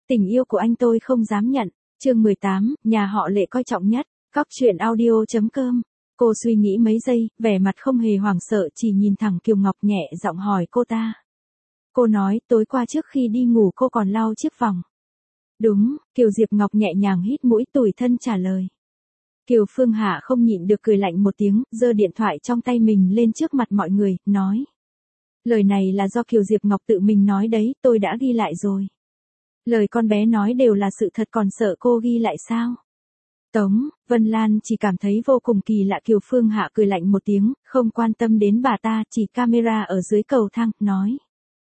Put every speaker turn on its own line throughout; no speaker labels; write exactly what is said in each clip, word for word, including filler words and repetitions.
Tình yêu của anh tôi không dám nhận. Chương mười tám, nhà họ Lệ coi trọng nhất. Góc truyện audio chấm com. Cô suy nghĩ mấy giây, vẻ mặt không hề hoảng sợ, chỉ nhìn thẳng Kiều Ngọc nhẹ giọng hỏi cô ta. Cô nói, tối qua trước khi đi ngủ cô còn lau chiếc vòng. Đúng, Kiều Diệp Ngọc nhẹ nhàng hít mũi tủi thân trả lời. Kiều Phương Hạ không nhịn được cười lạnh một tiếng, giơ điện thoại trong tay mình lên trước mặt mọi người, nói. Lời này là do Kiều Diệp Ngọc tự mình nói đấy, tôi đã ghi lại rồi. Lời con bé nói đều là sự thật, còn sợ cô ghi lại sao? Tống Vân Lan chỉ cảm thấy vô cùng kỳ lạ. Kiều Phương Hạ cười lạnh một tiếng, không quan tâm đến bà ta, chỉ camera ở dưới cầu thang, nói.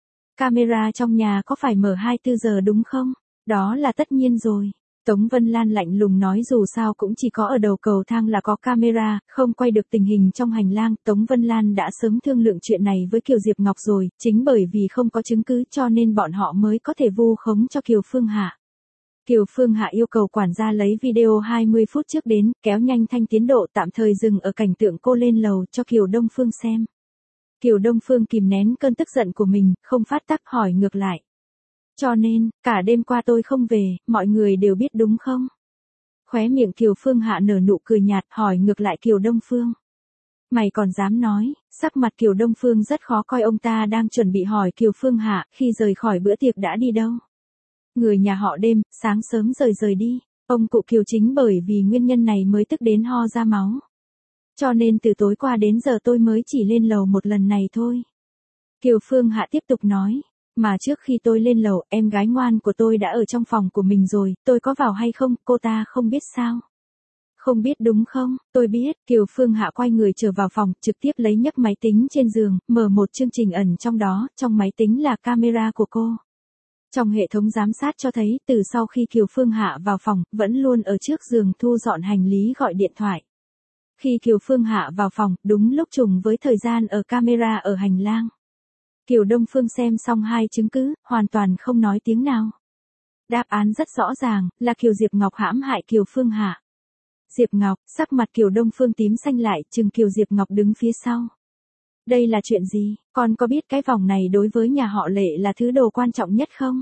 Camera trong nhà có phải mở hai mươi bốn giờ đúng không? Đó là tất nhiên rồi. Tống Vân Lan lạnh lùng nói, dù sao cũng chỉ có ở đầu cầu thang là có camera, không quay được tình hình trong hành lang. Tống Vân Lan đã sớm thương lượng chuyện này với Kiều Diệp Ngọc rồi, chính bởi vì không có chứng cứ cho nên bọn họ mới có thể vu khống cho Kiều Phương Hạ. Kiều Phương Hạ yêu cầu quản gia lấy video hai mươi phút trước đến, kéo nhanh thanh tiến độ, tạm thời dừng ở cảnh tượng cô lên lầu cho Kiều Đông Phương xem. Kiều Đông Phương kìm nén cơn tức giận của mình, không phát tác hỏi ngược lại. Cho nên, cả đêm qua tôi không về, mọi người đều biết đúng không? Khóe miệng Kiều Phương Hạ nở nụ cười nhạt, hỏi ngược lại Kiều Đông Phương. Mày còn dám nói? Sắc mặt Kiều Đông Phương rất khó coi, ông ta đang chuẩn bị hỏi Kiều Phương Hạ khi rời khỏi bữa tiệc đã đi đâu. Người nhà họ đêm, sáng sớm rời rời đi. Ông cụ Kiều chính bởi vì nguyên nhân này mới tức đến ho ra máu. Cho nên từ tối qua đến giờ tôi mới chỉ lên lầu một lần này thôi. Kiều Phương Hạ tiếp tục nói. Mà trước khi tôi lên lầu, em gái ngoan của tôi đã ở trong phòng của mình rồi, tôi có vào hay không, cô ta không biết sao? Không biết đúng không? Tôi biết. Kiều Phương Hạ quay người trở vào phòng, trực tiếp lấy nhấc máy tính trên giường, mở một chương trình ẩn trong đó, trong máy tính là camera của cô. Trong hệ thống giám sát cho thấy, từ sau khi Kiều Phương Hạ vào phòng, vẫn luôn ở trước giường thu dọn hành lý gọi điện thoại. Khi Kiều Phương Hạ vào phòng, đúng lúc trùng với thời gian ở camera ở hành lang. Kiều Đông Phương xem xong hai chứng cứ, hoàn toàn không nói tiếng nào. Đáp án rất rõ ràng, là Kiều Diệp Ngọc hãm hại Kiều Phương Hạ. Diệp Ngọc, sắc mặt Kiều Đông Phương tím xanh lại, chừng Kiều Diệp Ngọc đứng phía sau. Đây là chuyện gì, con có biết cái vòng này đối với nhà họ Lệ là thứ đồ quan trọng nhất không?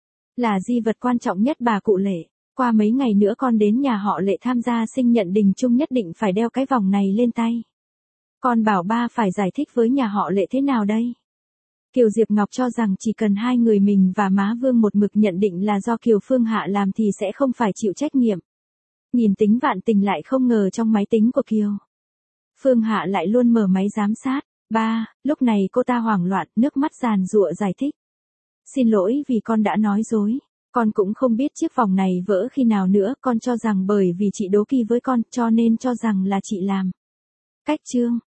Là di vật quan trọng nhất bà cụ Lệ. Qua mấy ngày nữa con đến nhà họ Lệ tham gia sinh nhận đình chung, nhất định phải đeo cái vòng này lên tay. Con bảo ba phải giải thích với nhà họ Lệ thế nào đây? Kiều Diệp Ngọc cho rằng chỉ cần hai người mình và má Vương một mực nhận định là do Kiều Phương Hạ làm thì sẽ không phải chịu trách nhiệm. Nhìn tính vạn tình lại không ngờ trong máy tính của Kiều Phương Hạ lại luôn mở máy giám sát. Ba, lúc này cô ta hoảng loạn, nước mắt giàn giụa giải thích. Xin lỗi vì con đã nói dối. Con cũng không biết chiếc vòng này vỡ khi nào nữa, con cho rằng bởi vì chị đố kỵ với con cho nên cho rằng là chị làm. Cách chương.